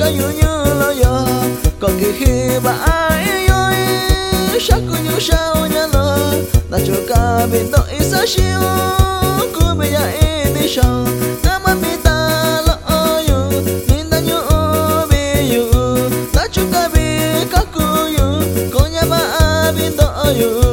ta yu như lo yo có khi bà ai ơi sắc như sao nhà lo ta cho cả bên đội sa siêu cứ bây giờ đi sau ta mà bị ta lo yo nên ta như bị yo ta cho cả bị các cô yo có nhà bà bên đội yo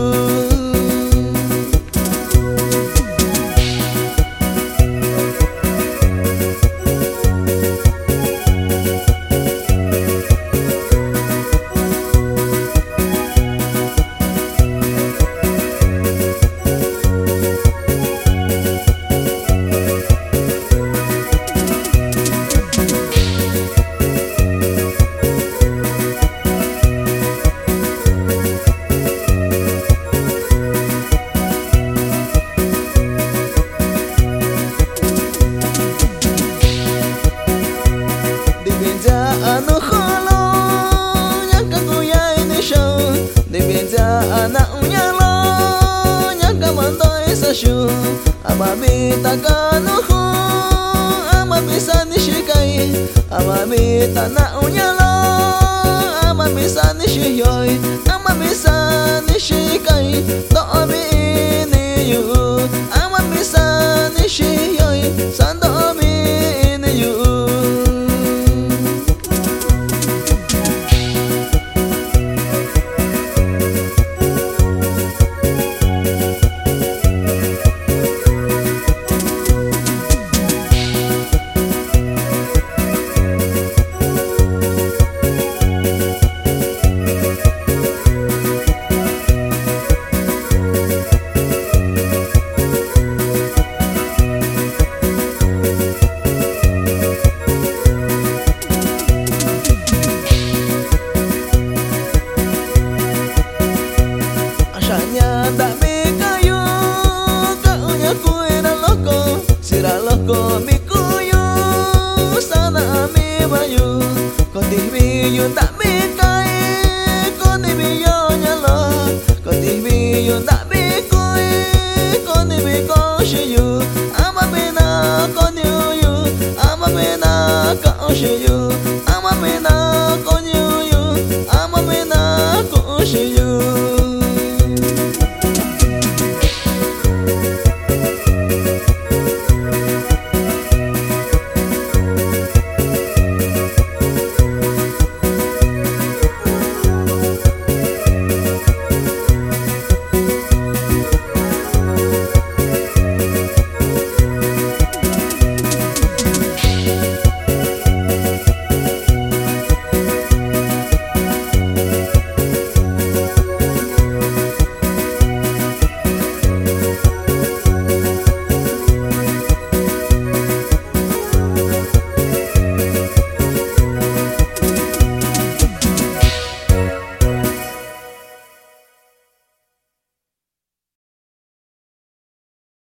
nó khó lo nhắc các cô dây đi sâu để biết ra nặng nhớ lo nhắc các bạn tôi sa shu ama bi ta ka nó khó ama bi sa ni shi kai ama bi ta nặng nhớ lo ama bi sa ni shi yoi ama bi sa ni shi kai to bi ni yu ama bi sa ni shi yoi san to bi ni yu